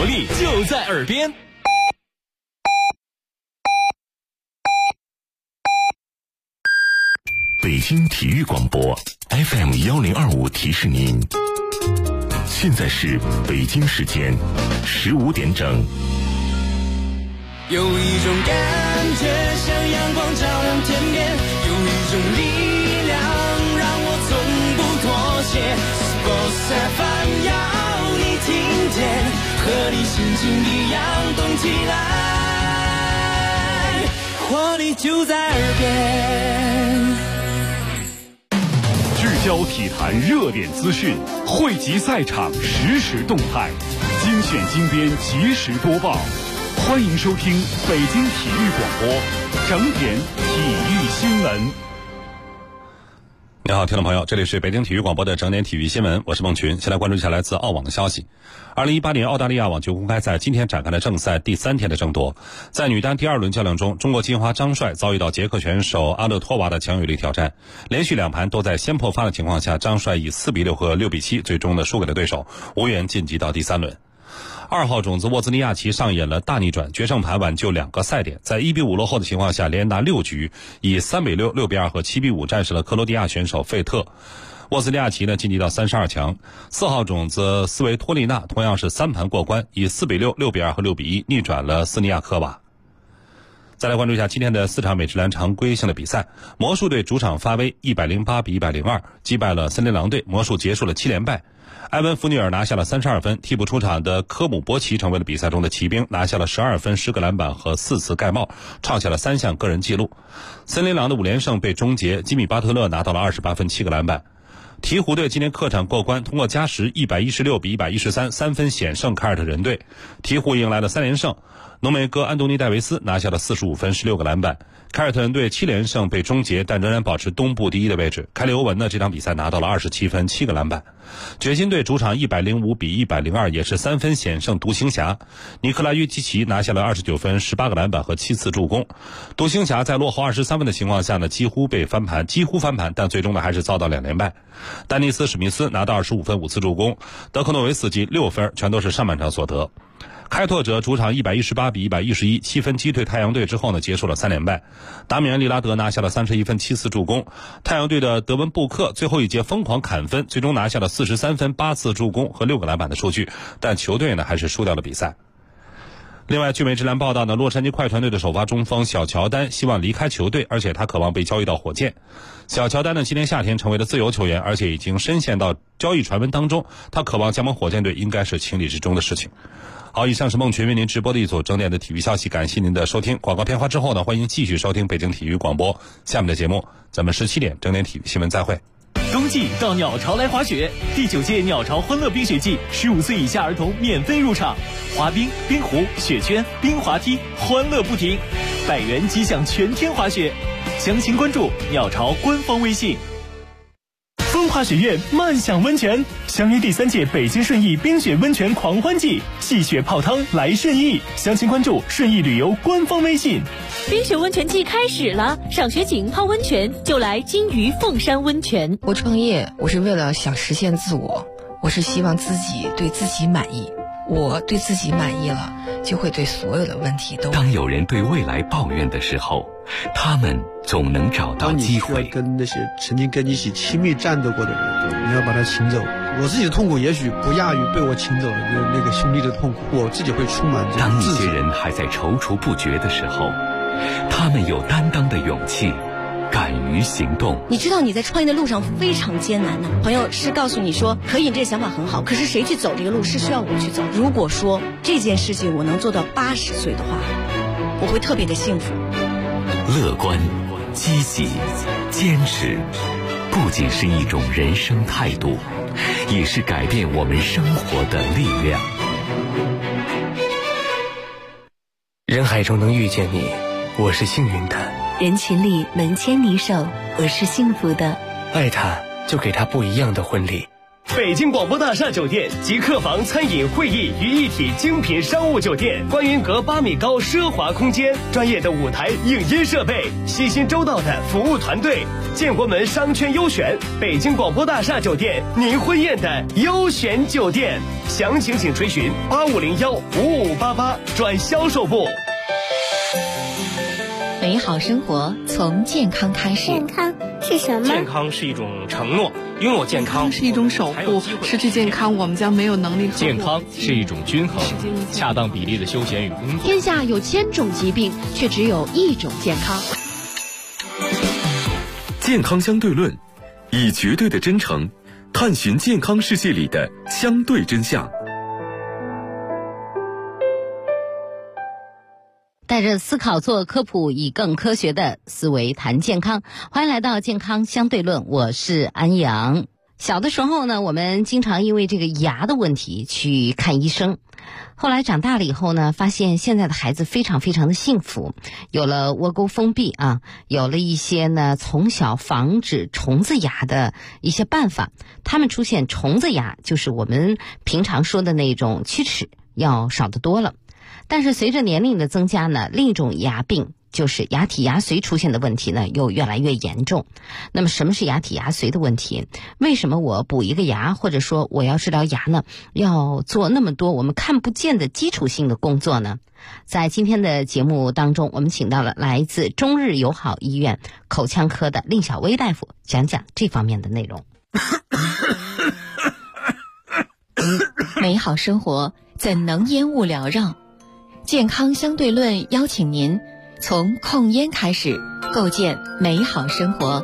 力就在耳边。 北京体育广播 FM1025提示您，现在是北京时间15点整。 有一种感觉像阳光照亮天边，有一种力量让我从不妥协。Sports FM 要你听见，和你心情一样动起来，活力就在耳边。 聚焦体坛热点资讯，汇集赛场实时动态，精选精编及时播报。欢迎收听北京体育广播整点体育新闻。 你好，听众朋友，这里是北京体育广播的整点体育新闻，我是孟群。先来关注一下来自澳网的消息。2018年澳大利亚网球公开赛今天展开了正赛第3天的争夺。在女单第2轮较量中，中国金花张帅遭遇到捷克选手阿勒托娃的强有力挑战，连续2盘都在先破发的情况下，张帅以4-6和6-7最终的输给了对手，无缘晋级到第3轮。2号种子沃兹尼亚奇上演了大逆转，决胜盘挽救2个赛点，在1-5落后的情况下，连拿6局，以3-6、6-2和7-5战胜了克罗地亚选手费特。沃兹尼亚奇呢晋级到32强。4号种子斯维托利娜同样是3盘过关，以4-6、6-2和6-1逆转了斯尼亚科娃。再来关注一下今天的4场美职篮常规性的比赛。魔术队主场发威108-102击败了森林狼队，魔术结束了7连败。埃文·弗尼尔拿下了32分，替补出场的科姆伯奇成为了比赛中的骑兵，拿下了12分、10个篮板和4次盖帽，创下了3项个人纪录。森林狼的5连胜被终结，吉米·巴特勒拿到了28分、7个篮板。鹈鹕队今天客场过关，通过加时116-113 3分险胜凯尔特人队，鹈鹕迎来了3连胜。浓眉哥安东尼·戴维斯拿下了45分、16个篮板。凯尔特人队7连胜被终结，但仍然保持东部第1的位置。凯里欧文呢，这场比赛拿到了27分、7个篮板。掘金队主场105-102也是3分险胜独行侠。尼克拉约基奇拿下了29分、18个篮板和7次助攻。独行侠在落后23分的情况下呢，几乎翻盘，但最终呢还是遭到2连败。丹尼斯·史密斯拿到25分、5次助攻。德克诺维斯基6分，全都是上半场所得。开拓者主场118-111 7分击退太阳队之后呢，结束了3连败。达米安·利拉德拿下了31分、7次助攻。太阳队的德文·布克最后一节疯狂砍分，最终拿下了43分、8次助攻和6个篮板的数据，但球队呢还是输掉了比赛。另外，据美职篮报道呢，洛杉矶快船队的首发中锋小乔丹希望离开球队，而且他渴望被交易到火箭。小乔丹呢，今年夏天成为了自由球员，而且已经深陷到交易传闻当中，他渴望加盟火箭队应该是情理之中的事情。好，以上是孟群为您直播的一组整点的体育消息，感谢您的收听。广告片花之后呢，欢迎继续收听北京体育广播。下面的节目，咱们17点整点体育新闻再会。 冬季到鸟巢来滑雪，第9届鸟巢欢乐冰雪季，15岁以下儿童免费入场，滑冰、冰壶、雪圈、冰滑梯，欢乐不停，100元即享全天滑雪。详情关注鸟巢官方微信。风华雪苑慢享温泉，相约第3届北京顺义冰雪温泉狂欢季，戏雪泡汤来顺义。详情关注顺义旅游官方微信。 冰雪温泉季开始了，赏雪景泡温泉就来金鱼凤山温泉。 我创业，我是为了想实现自我，我是希望自己对自己满意。我对自己满意了，就会对所有的问题都。 当有人对未来抱怨的时候，他们总能找到机会。 当你需要跟那些曾经跟你一起亲密战斗过的人，你要把他请走。我自己的痛苦也许不亚于被我请走的那个兄弟的痛苦，我自己会充满这当一些人还在踌躇不决的时候，他们有担当的勇气，敢于行动。 你知道你在创业的路上非常艰难的，朋友是告诉你说可以，你这个想法很好，可是谁去走这个路是需要我去走。如果说这件事情我能做到80岁的话，我会特别的幸福。 乐观、积极、坚持，不仅是一种人生态度，也是改变我们生活的力量。 人海中能遇见你，我是幸运的。 人群里能牵你手，我是幸福的。 爱他，就给他不一样的婚礼。 北京广播大厦酒店集客房、餐饮、会议于一体精品商务酒店，观云阁8米高奢华空间，专业的舞台影音设备，细心周到的服务团队，建国门商圈优选，北京广播大厦酒店，您婚宴的优选酒店。详情请垂询8501-5588转销售部。 美好生活从健康开始。 健康是什么？ 健康是一种承诺，拥有健康是一种守护，失去健康我们将没有能力呵护。 健康是一种均衡、恰当比例的休闲与工作。 天下有1000种疾病，却只有1种健康。 健康相对论，以绝对的真诚探寻健康世界里的相对真相。 带着思考做科普，以更科学的思维谈健康。欢迎来到健康相对论，我是安阳。小的时候呢，我们经常因为这个牙的问题去看医生。后来长大了以后呢，发现现在的孩子非常非常的幸福，有了窝沟封闭啊，有了一些呢从小防止虫子牙的一些办法。他们出现虫子牙，就是我们平常说的那种龋齿，要少得多了。但是随着年龄的增加呢，另一种牙病就是牙体牙髓出现的问题呢又越来越严重。那么什么是牙体牙髓的问题？为什么我补一个牙或者说我要治疗牙呢，要做那么多我们看不见的基础性的工作呢？在今天的节目当中，我们请到了来自中日友好医院口腔科的令小薇大夫，讲讲这方面的内容。 美好生活怎能烟雾缭绕？健康相对论邀请您从控烟开始，构建美好生活。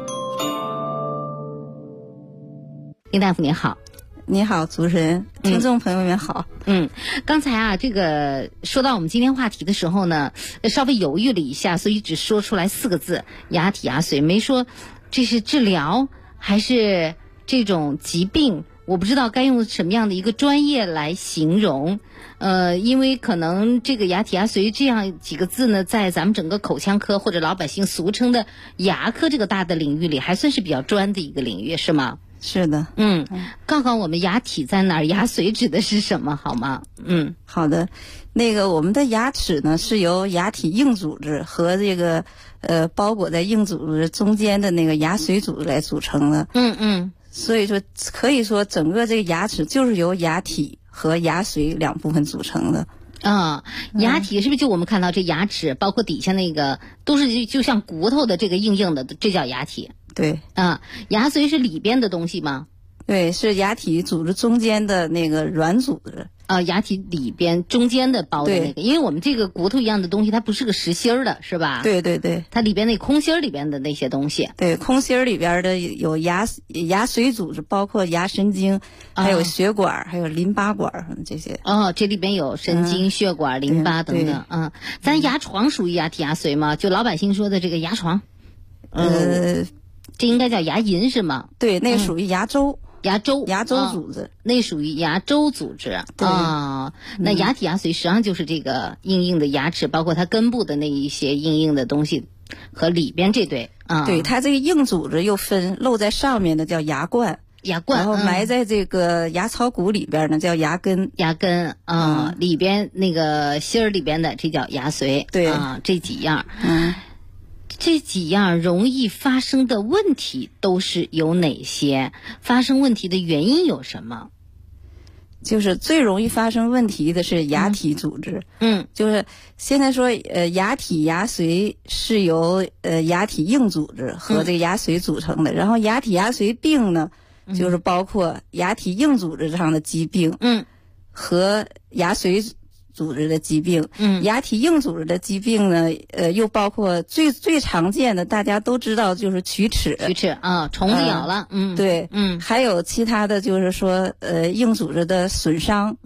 林大夫您好。 你好，主持人，听众朋友们好。 刚才啊，这个说到我们今天话题的时候呢，稍微犹豫了一下，所以只说出来4个字：牙体牙髓，没说这是治疗还是这种疾病。我不知道该用什么样的一个专业来形容，因为可能这个牙体牙髓这样几个字呢，在咱们整个口腔科或者老百姓俗称的牙科这个大的领域里，还算是比较专的一个领域，是吗？ 是的。 告诉我们牙体在哪儿，牙髓指的是什么，好吗？ 好的。那个我们的牙齿呢，是由牙体硬组织和这个包裹在硬组织中间的那个牙髓组织来组成的。所以说，可以说整个这个牙齿就是由牙体和牙髓2部分组成的。 牙体是不是就我们看到这牙齿，包括底下那个都是就像骨头的这个硬硬的，这叫牙体？ 对。 牙髓是里边的东西吗？ 对，是牙体组织中间的那个软组织。 牙体里边中间的包的那个，因为我们这个骨头一样的东西，它不是个实心儿的，是吧？ 对对对， 它里边那空心儿里边的那些东西。 对，空心儿里边的有牙髓组织，包括牙神经，还有血管，还有淋巴管这些。 这里边有神经、血管、淋巴等等。咱牙床属于牙体牙髓吗？就老百姓说的这个牙床。这应该叫牙龈是吗？ 对，那属于牙周。 牙周组织， 那属于牙周组织。那牙体牙髓实际上就是这个硬硬的牙齿，包括它根部的那一些硬硬的东西和里边这堆。 对，它这个硬组织又分露在上面的叫牙冠， 然后埋在这个牙槽骨里边呢叫牙根， 里边那个芯儿里边的这叫牙髓。 对， 这几样。这几样容易发生的问题都是有哪些？发生问题的原因有什么？ 就是最容易发生问题的是牙体组织。就是现在说牙体牙髓是由牙体硬组织和这个牙髓组成的，然后牙体牙髓病呢，就是包括牙体硬组织上的疾病，和牙髓组织的疾病。牙体硬组织的疾病呢，又包括最常见的，大家都知道就是龋齿。 虫子咬了。 对。还有其他的就是说硬组织的损伤。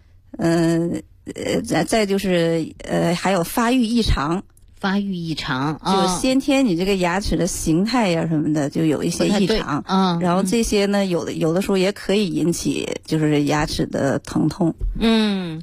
再就是还有发育异常。就先天你这个牙齿的形态呀什么的就有一些异常。然后这些呢有的时候也可以引起就是牙齿的疼痛。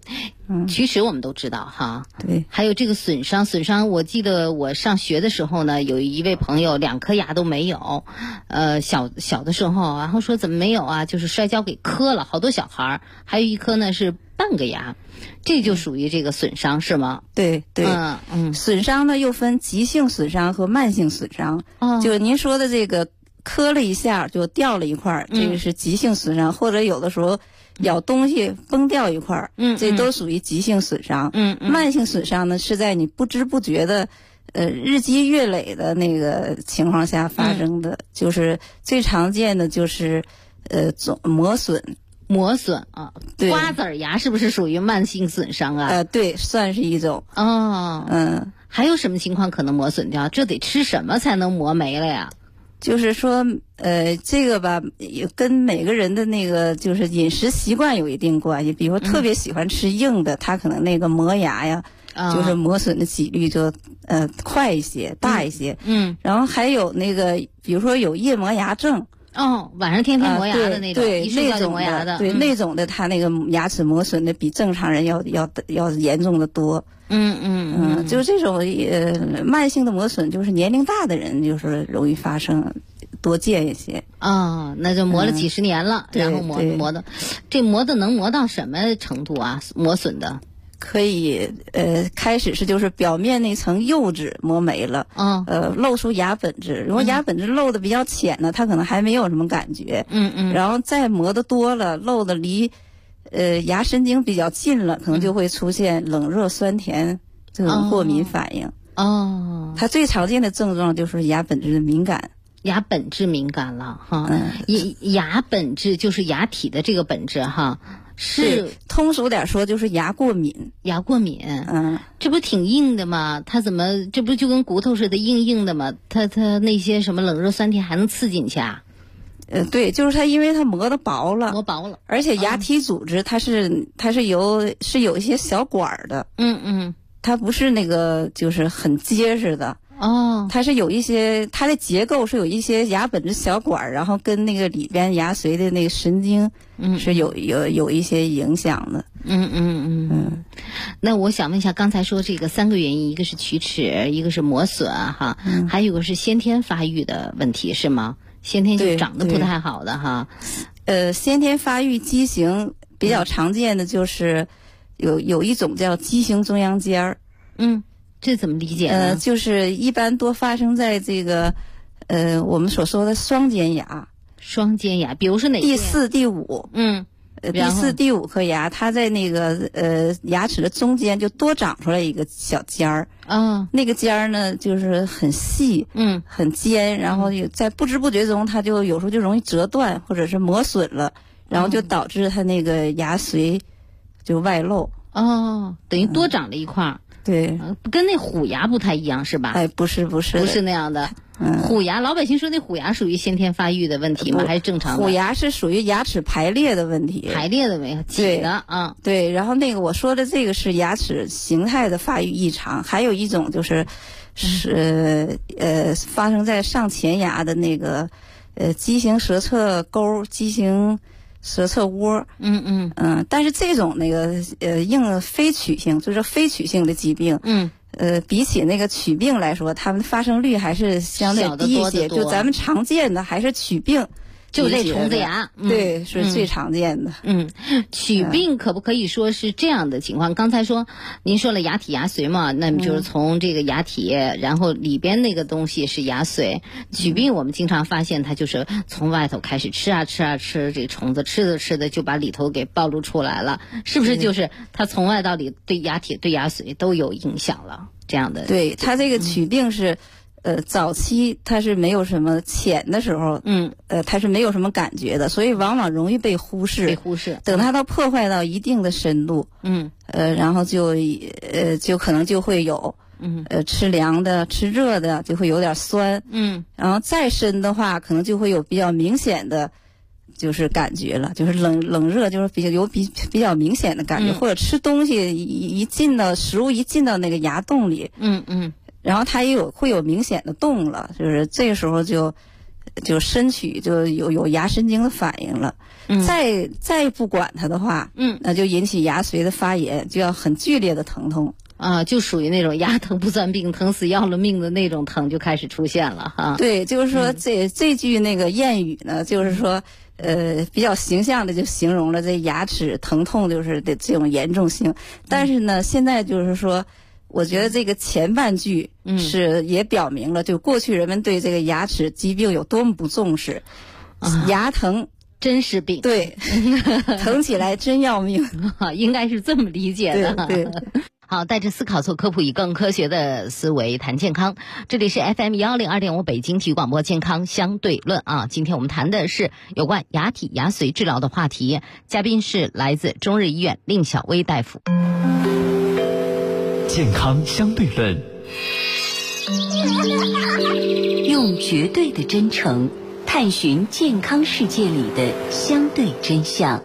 龋齿我们都知道哈， 对， 还有这个损伤，我记得我上学的时候呢，有一位朋友2颗牙都没有，小的时候，然后说怎么没有啊？就是摔跤给磕了，好多小孩儿，还有1颗呢是半个牙，这就属于这个损伤是吗？ 对对，损伤呢又分急性损伤和慢性损伤，就您说的这个磕了一下就掉了一块，这个是急性损伤，或者有的时候咬东西崩掉一块，这都属于急性损伤。慢性损伤呢是在你不知不觉的日积月累的那个情况下发生的，就是最常见的就是磨损啊，瓜子牙是不是属于慢性损伤啊？ 对，算是一种。 还有什么情况可能磨损掉？这得吃什么才能磨没了呀？ 就是说，这个吧，跟每个人的那个就是饮食习惯有一定关系。比如说，特别喜欢吃硬的，他可能那个磨牙呀，就是磨损的几率就快一些、大一些。然后还有那个，比如说有夜磨牙症。 晚上天天磨牙的那种， 对， 一睡觉就磨牙的， 对，那种的，他那个牙齿磨损的比正常人要严重的多。就是这种慢性的磨损，就是年龄大的人就是容易发生，多见一些。 那就磨了几十年了，然后磨的，这磨的能磨到什么程度啊？磨损的。 可以开始是就是表面那层釉质磨没了，露出牙本质。如果牙本质露的比较浅呢，它可能还没有什么感觉。然后再磨的多了，露的离牙神经比较近了，可能就会出现冷热酸甜这种过敏反应。它最常见的症状就是牙本质的敏感。 牙本质敏感了哈，牙本质就是牙体的这个本质哈。是通俗点说就是牙过敏。 这不挺硬的吗？它怎么这不就跟骨头似的硬硬的吗？它那些什么冷热酸甜还能刺进去啊？ 对，就是它因为它磨薄了，而且牙体组织它是有一些小管的。它不是那个就是很结实的。它是有一些，它的结构是有一些牙本质小管，然后跟那个里边牙髓的那个神经是有一些影响的。 那我想问一下，刚才说这个3个原因，一个是龋齿，一个是磨损哈，还有一个是先天发育的问题是吗？先天就长得不太好的哈。 先天发育畸形比较常见的就是有一种叫畸形中央尖儿。 这怎么理解呢？ 就是一般多发生在这个我们所说的双尖牙， 比如说哪第4、第5，第4、第5颗牙，它在那个牙齿的中间就多长出来一个小尖儿。那个尖儿呢，就是很细，很尖，然后在不知不觉中，它就有时候就容易折断或者是磨损了，然后就导致它那个牙髓就外露。 等于多长了一块。 对， 跟那虎牙不太一样是吧？ 不是那样的。虎牙，老百姓说那虎牙属于先天发育的问题吗？还是正常的？ 虎牙是属于牙齿排列的问题。 起的对，然后那个我说的这个是牙齿形态的发育异常，还有一种就是发生在上前牙的那个畸形舌侧沟、畸形舌侧窝。但是这种那个非龋性，就是非龋性的疾病，比起那个龋病来说，它们发生率还是相对低一些。就咱们常见的还是龋病， 就这虫子牙， 对，是最常见的。 龋病可不可以说是这样的情况？刚才说您说了牙体牙髓嘛，那么就是从这个牙体，然后里边那个东西是牙髓。龋病我们经常发现它就是从外头开始吃啊吃啊吃，这虫子吃的就把里头给暴露出来了，是不是？就是它从外到里对牙体对牙髓都有影响了，这样的。 对，它这个龋病是。早期它是没有什么浅的时候，它是没有什么感觉的，所以往往容易被忽视。等它破坏到一定的深度，然后就可能就会有，吃凉的、吃热的就会有点酸，然后再深的话，可能就会有比较明显的，就是感觉了，就是冷热，就是比较明显的感觉，或者吃东西食物一进到那个牙洞里，然后它会有明显的动了，就是这个时候就就身体就有牙神经的反应了。再不管它的话，那就引起牙髓的发炎，就要很剧烈的疼痛。 就属于那种牙疼不算病，疼死要了命的那种疼就开始出现了哈。 对，就是说这句那个谚语呢，就是说比较形象的就形容了这牙齿疼痛就是的这种严重性。但是呢，现在就是说，我觉得这个前半句也表明了，就过去人们对这个牙齿疾病有多么不重视，牙疼真是病， 对，疼起来真要命， 应该是这么理解的。 对。 好，带着思考做科普，以更科学的思维谈健康。这里是 FM102.5北京体育广播健康相对论啊。今天我们谈的是有关牙体牙髓治疗的话题，嘉宾是来自中日医院令小薇大夫。 健康相对论， 用绝对的真诚探寻健康世界里的相对真相。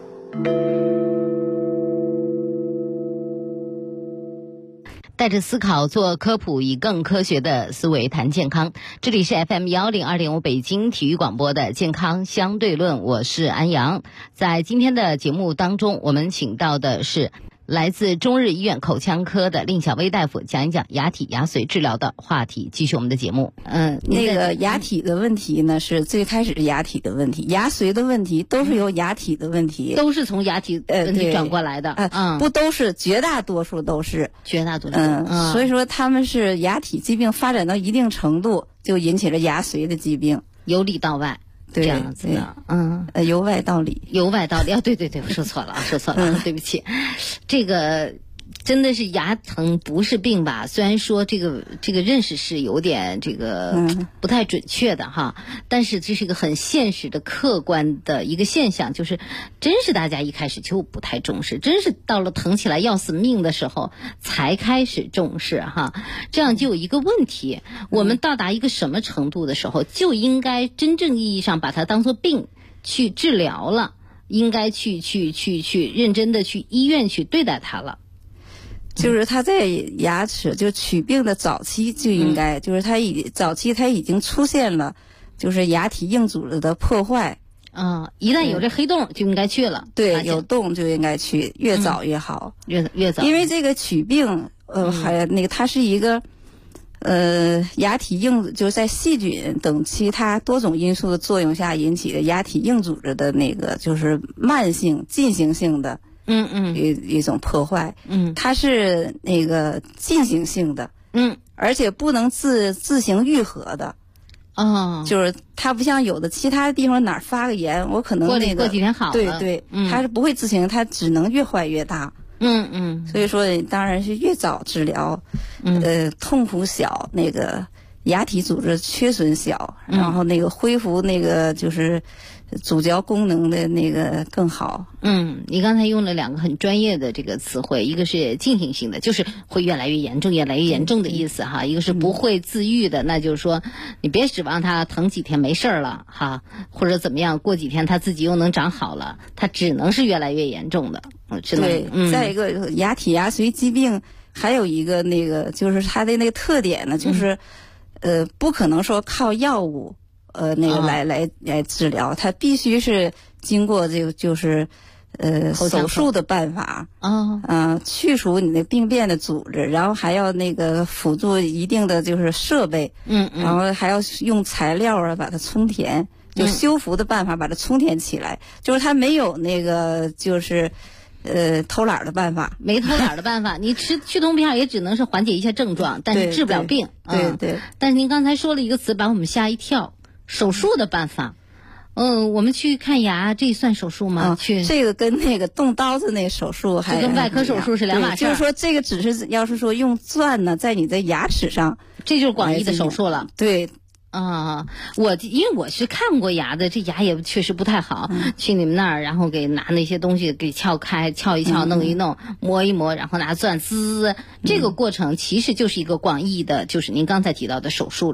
带着思考做科普，以更科学的思维谈健康。这里是 FM102.5北京体育广播的健康相对论，我是安阳。在今天的节目当中，我们请到的是来自中日医院口腔科的令小薇大夫，讲一讲牙体牙髓治疗的话题。继续我们的节目。 那个牙体的问题呢，是最开始是牙体的问题，牙髓的问题都是由牙体的问题， 都是从牙体问题转过来的。 不都是，绝大多数都是。所以说他们是牙体疾病发展到一定程度，就引起了牙髓的疾病， 由里到外。 对， 这样子的， 由外到里， 由外到里。对，我说错了，对不起。这个真的是牙疼不是病吧？虽然说这个认识是有点这个不太准确的哈，但是这是一个很现实的客观的一个现象，就是真是大家一开始就不太重视，真是到了疼起来要死命的时候才开始重视哈。这样就有一个问题，我们到达一个什么程度的时候，就应该真正意义上把它当作病去治疗了，应该去认真的去医院去对待它了。 就是他在牙齿就龋病的早期就应该，就是早期他已经出现了，就是牙体硬组织的破坏。 一旦有这黑洞就应该去了。 对，有洞就应该去，越早越好。 越早。 因为这个龋病，还那个它是一个，牙体硬就是在细菌等其他多种因素的作用下引起的牙体硬组织的那个就是慢性进行性的。一种破坏，它是那个进行性的，而且不能自行愈合的，就是它不像有的其他地方哪儿发个炎，我可能那个过几天好了， 对，它是不会自行，它只能越坏越大，所以说当然是越早治疗，痛苦小，那个牙体组织缺损小，然后那个恢复那个就是主嚼功能的那个更好。 你刚才用了两个很专业的这个词汇，一个是进行性的，就是会越来越严重的意思哈，一个是不会自愈的，那就是说你别指望它疼几天没事了哈，或者怎么样，过几天它自己又能长好了，它只能是越来越严重的。 对，再一个牙体牙髓疾病还有一个那个就是它的那个特点呢，就是不可能说靠药物那个来治疗，它必须是经过这个就是手术的办法去除你的病变的组织，然后还要那个辅助一定的就是设备，然后还要用材料把它充填，就修复的办法把它充填起来，就是它没有那个就是偷懒的办法， 没偷懒的办法。你吃去痛片也只能是缓解一下症状，但是治不了病。 对。 但是您刚才说了一个词，把我们吓一跳，手术的办法。我们去看牙，这算手术吗？ 这个跟那个动刀子那手术还跟外科手术是两码事。 就是说，这个只是要是说用钻呢，在你的牙齿上， 这就是广义的手术了。 对。 因为我是看过牙的，这牙也确实不太好。去你们那儿，然后给拿那些东西给撬开、撬一撬、弄一弄、磨一磨，然后拿钻滋。这个过程其实就是一个广义的，就是您刚才提到的手术。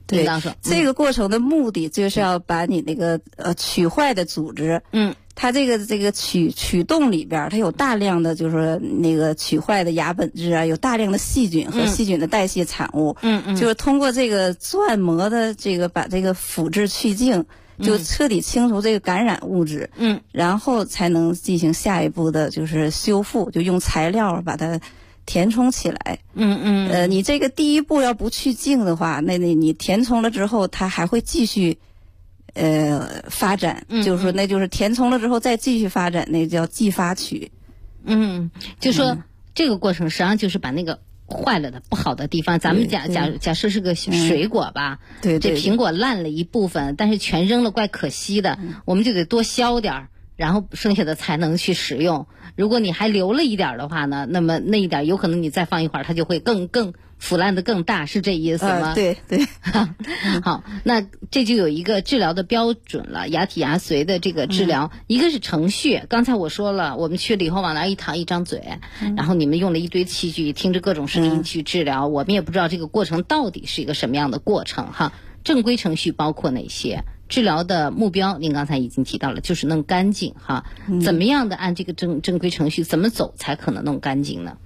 对，这个过程的目的就是要把你那个龋坏的组织，它这个龋洞里边，它有大量的就是说那个龋坏的牙本质啊，有大量的细菌和细菌的代谢产物，就是通过这个钻磨的这个把这个腐质去净，就彻底清除这个感染物质，然后才能进行下一步的就是修复，就用材料把它填充起来。你这个第一步要不去净的话，那你填充了之后，它还会继续发展，就是说那就是填充了之后再继续发展，那叫继发龋。 就说这个过程实际上就是把那个坏了的不好的地方，咱们假设是个水果吧， 对， 这苹果烂了一部分，但是全扔了怪可惜的，我们就得多削点儿，然后剩下的才能去使用。如果你还留了一点的话呢，那么那一点有可能你再放一会儿，它就会更腐烂的更大，是这意思吗？ 对。 好，那这就有一个治疗的标准了，牙体牙髓的这个治疗，一个是程序。刚才我说了，我们去了以后往那一躺一张嘴，然后你们用了一堆器具，听着各种声音去治疗，我们也不知道这个过程到底是一个什么样的过程哈。正规程序包括哪些？治疗的目标您刚才已经提到了，就是弄干净哈。怎么样的按这个正规程序怎么走才可能弄干净呢？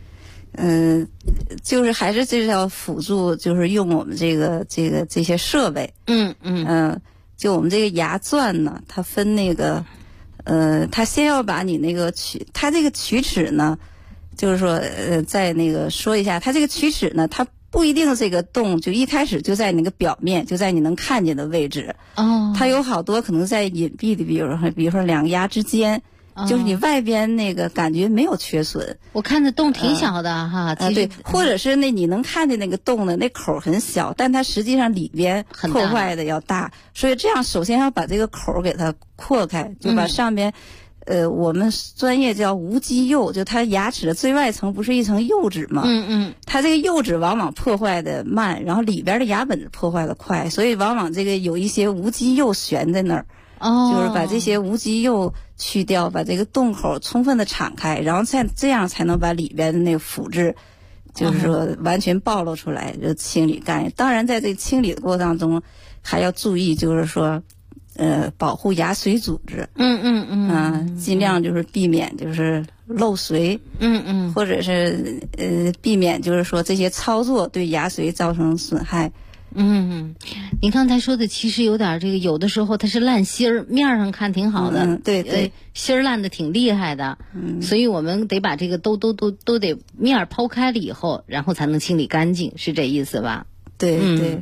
就是还是就是要辅助，就是用我们这些设备。就我们这个牙钻呢，它分那个它先要把你那个它这个龋齿呢，就是说再那个说一下，它这个龋齿呢，它不一定这个洞就一开始就在那个表面，就在你能看见的位置。它有好多可能在隐蔽的，比如说两个牙之间，就是你外边那个感觉没有缺损。 我看的洞挺小的哈， 对，或者是你能看见那个洞的那口很小，但它实际上里边破坏的要大，所以这样首先要把这个口给它扩开，就把上边。我们专业叫无基釉，就它牙齿的最外层不是一层釉质吗？它这个釉质往往破坏的慢，然后里边的牙本质破坏的快，所以往往这个有一些无基釉悬在那儿。就是把这些无基釉去掉，把这个洞口充分的敞开，然后这样才能把里边的那个腐质，就是说完全暴露出来，就清理干净。当然，在这清理的过程当中，还要注意，就是说。保护牙髓组织，尽量就是避免就是漏髓，或者是避免就是说这些操作对牙髓造成损害。 您刚才说的其实有点这个，有的时候它是烂芯儿，面上看挺好的， 对， 芯儿烂的挺厉害的，所以我们得把这个都得面抛开了以后，然后才能清理干净，是这意思吧？ 对，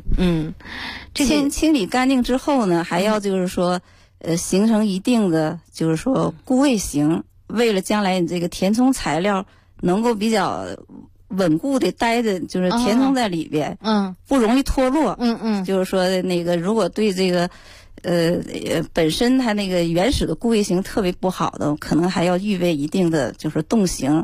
清理干净之后呢，还要就是说，形成一定的就是说固位型，为了将来你这个填充材料能够比较稳固的待着，就是填充在里边，不容易脱落，就是说那个如果对这个本身它那个原始的固位型特别不好的，可能还要预备一定的就是动型，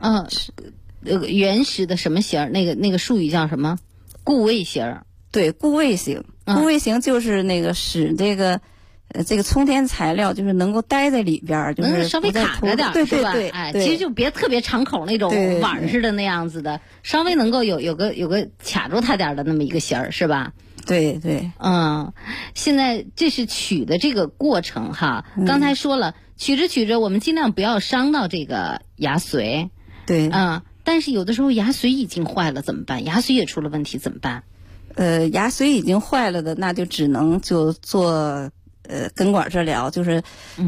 原始的什么型？那个术语叫什么？固位型。 对，固位型，固位型就是那个使这个充填材料就是能够待在里边，就是稍微卡着点，是吧？ 对， 其实就别特别敞口那种碗似的那样子的，稍微能够有个卡住它点的那么一个型儿，是吧？ 对， 现在这是取的这个过程哈，刚才说了，取着，我们尽量不要伤到这个牙髓， 对， 但是有的时候牙髓已经坏了怎么办？牙髓也出了问题怎么办？ 牙髓已经坏了的，那就只能就做根管治疗，就是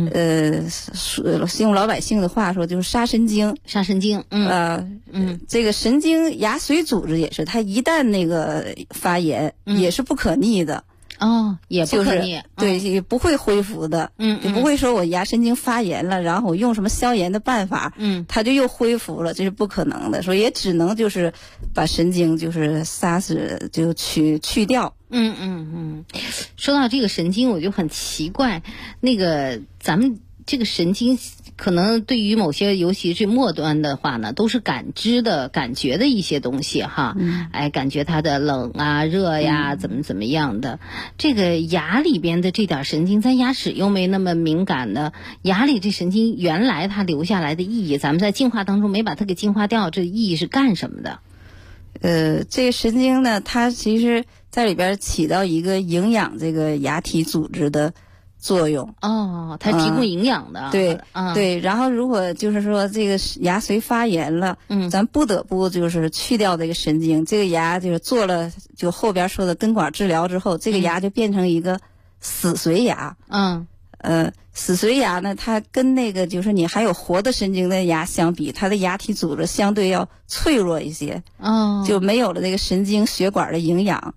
用老百姓的话说就是杀神经，这个神经牙髓组织也是，它一旦那个发炎，也是不可逆的。 也不可逆， 对，也不会恢复的，也不会说我牙神经发炎了，然后我用什么消炎的办法，它就又恢复了，这是不可能的，所以也只能就是把神经就是杀死，就去掉。 说到这个神经，我就很奇怪，那个咱们这个神经可能对于某些尤其是末端的话呢，都是感觉的一些东西哈，感觉它的冷啊热呀怎么样的，这个牙里边的这点神经，咱牙齿又没那么敏感的，牙里这神经原来它留下来的意义，咱们在进化当中没把它给进化掉，这意义是干什么的？ 这个神经呢，它其实在里边起到一个营养这个牙体组织的作用。 哦，它提供营养的。 对，对。然后如果就是说这个牙髓发炎了，咱不得不就是去掉这个神经，这个牙就是做了就后边说的根管治疗之后，这个牙就变成一个死髓牙。死髓牙呢，它跟那个就是你还有活的神经的牙相比，它的牙体组织相对要脆弱一些。就没有了这个神经血管的营养。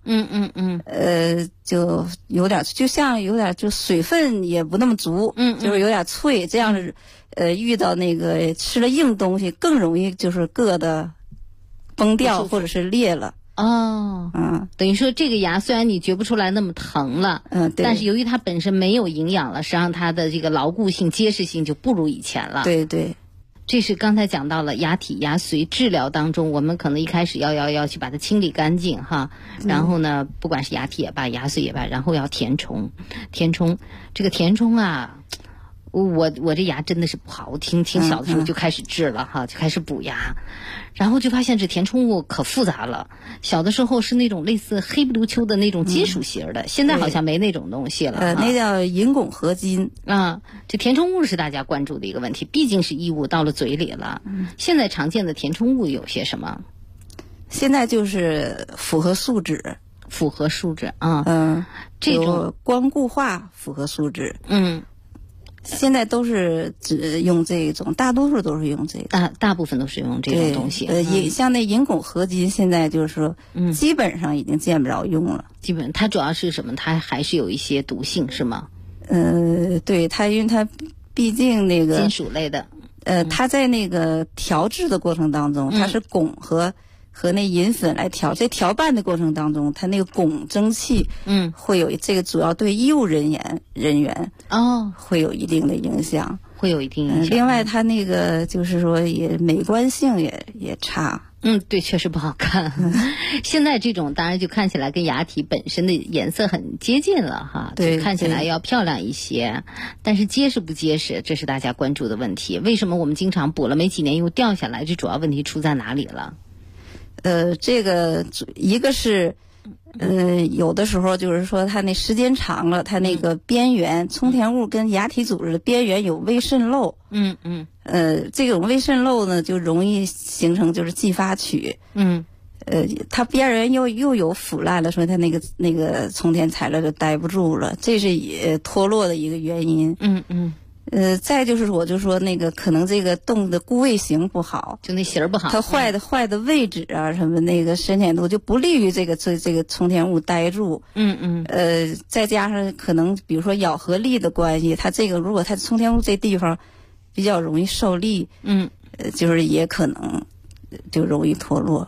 就有点就水分也不那么足。就是有点脆，这样是遇到那个吃了硬东西更容易就是硌的崩掉或者是裂了。 等于说这个牙虽然你觉不出来那么疼了，但是由于它本身没有营养了，实际上它的这个牢固性、结实性就不如以前了。 对对， 这是刚才讲到了牙体牙髓治疗当中，我们可能一开始要去把它清理干净哈，然后呢，不管是牙体也罢，牙髓也罢，然后要填充，这个填充啊。我这牙真的是不好，我挺小的时候就开始治了哈，就开始补牙，然后就发现这填充物可复杂了。小的时候是那种类似黑不溜秋的那种金属型的，现在好像没那种东西了。 那叫银汞合金啊。这填充物是大家关注的一个问题，毕竟是异物到了嘴里了。现在常见的填充物有些什么？ 现在就是复合树脂啊。这种光固化复合树脂。现在都是只用这种，大多数都是用这个， 大部分都是用这种东西。 像那银汞合金，现在就是说，基本上已经见不着用了。 基本它主要是什么？它还是有一些毒性，是吗？ 对，它因为它毕竟那个金属类的， 它在那个调制的过程当中，它是汞和那银粉来调，在调拌的过程当中，它那个汞蒸汽，会有这个主要对医务人员会有一定的影响，另外，它那个就是说也美观性也差。 对，确实不好看。现在这种当然就看起来跟牙体本身的颜色很接近了哈， 对， 看起来要漂亮一些，但是结实不结实，这是大家关注的问题。为什么我们经常补了没几年又掉下来？这主要问题出在哪里了？ 这个一个是，有的时候就是说它那时间长了，它那个边缘充填物跟牙体组织的边缘有微渗漏。这种微渗漏呢，就容易形成就是继发龋。它边缘又有腐烂了，所以它那个充填材料就待不住了，这是也脱落的一个原因。再就是我就说那个可能这个洞的固位型不好， 就那型不好， 它坏的位置啊什么那个深浅度就不利于这个充填物待住。再加上可能比如说咬合力的关系，它这个如果它充填物这地方比较容易受力，就是也可能就容易脱落。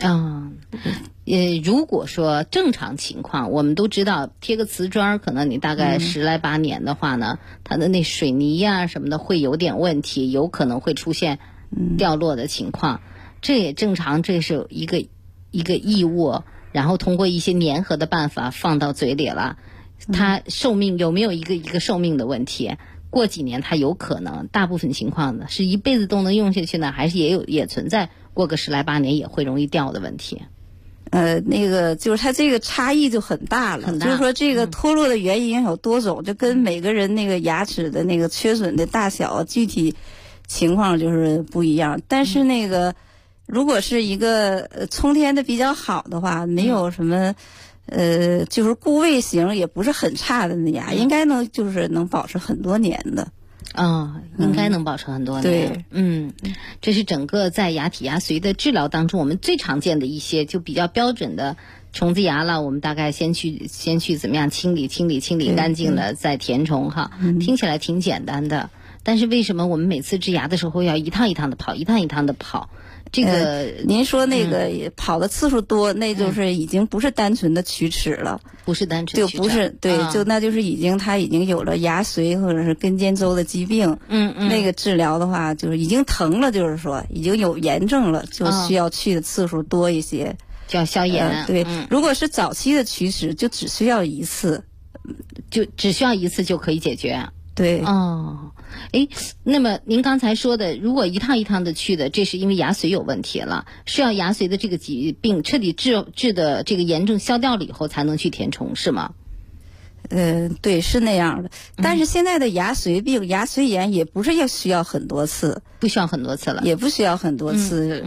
如果说正常情况，我们都知道贴个瓷砖，可能你大概10来8年的话呢，它的那水泥呀什么的会有点问题，有可能会出现掉落的情况。这也正常，这是一个异物，然后通过一些粘合的办法放到嘴里了，它寿命有没有一个寿命的问题？过几年它有可能，大部分情况呢是一辈子都能用下去呢，还是也存在过个10来8年也会容易掉的问题？ 那个就是它这个差异就很大了，就是说这个脱落的原因有多种，就跟每个人那个牙齿的那个缺损的大小具体情况就是不一样。但是那个如果是一个充填的比较好的话，没有什么就是固位型也不是很差的那牙，应该就是能保持很多年的。 应该能保持很多年。这是整个在牙体牙髓的治疗当中我们最常见的一些就比较标准的虫子牙了，我们大概先去怎么样清理干净了再填充哈。听起来挺简单的，但是为什么我们每次治牙的时候要一趟一趟的跑？这个您说那个跑的次数多，那就是已经不是单纯的龋齿了， 不是单纯就不是对，那就是它已经有了牙髓或者是根尖周的疾病。那个治疗的话，就是已经疼了，就是说已经有炎症了，就需要去的次数多一些， 就要消炎。 对，如果是早期的龋齿，就只需要一次， 就只需要一次就可以解决。 对。 那么您刚才说的，如果一趟一趟的去的，这是因为牙髓有问题了，是要牙髓的这个疾病彻底治的这个炎症消掉了以后才能去填充，是吗？ 对，是那样的。但是现在的牙髓病、牙髓炎也不是要需要很多次， 不需要很多次了， 也不需要很多次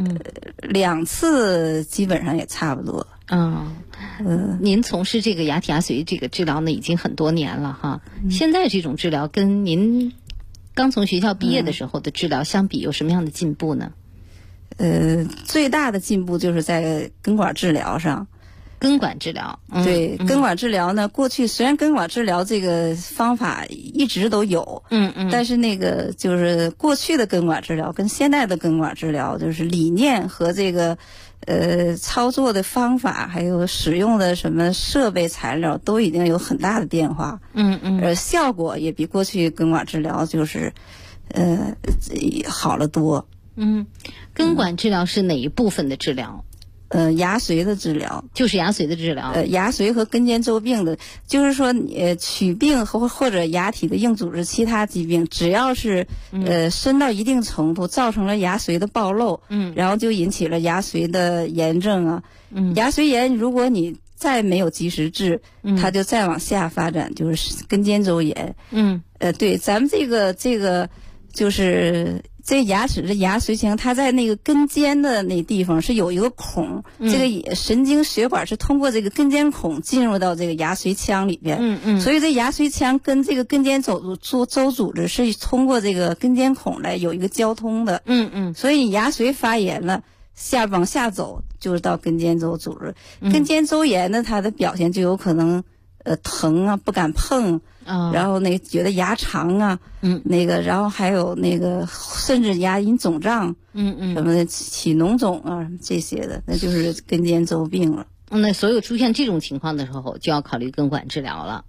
，2次基本上也差不多。 您从事这个牙体牙髓这个治疗呢，已经很多年了哈。现在这种治疗跟您刚从学校毕业的时候的治疗相比，有什么样的进步呢？ 最大的进步就是在根管治疗上。 根管治疗， 对，根管治疗呢，过去虽然根管治疗这个方法一直都有，但是那个就是过去的根管治疗跟现在的根管治疗，就是理念和这个操作的方法，还有使用的什么设备材料，都已经有很大的变化。效果也比过去根管治疗就是好了多。 根管治疗是哪一部分的治疗？ 牙髓的治疗， 就是牙髓的治疗。 牙髓和根尖周病的，就是说龋病或者牙体的硬组织其他疾病，只要是深到一定程度，造成了牙髓的暴露，然后就引起了牙髓的炎症啊。牙髓炎如果你再没有及时治，它就再往下发展，就是根尖周炎。对，咱们这个就是这牙齿的牙髓腔，它在那个根尖的那地方是有一个孔，这个神经血管是通过这个根尖孔进入到这个牙髓腔里边。所以这牙髓腔跟这个根尖周组织是通过这个根尖孔来有一个交通的。所以牙髓发炎了，往下走就是到根尖周组织。根尖周炎呢，它的表现就有可能疼啊，不敢碰。然后觉得牙长啊，然后还有甚至牙龈肿胀，什么的起脓肿啊这些的，那就是根尖周病了。 那所有出现这种情况的时候，就要考虑根管治疗了。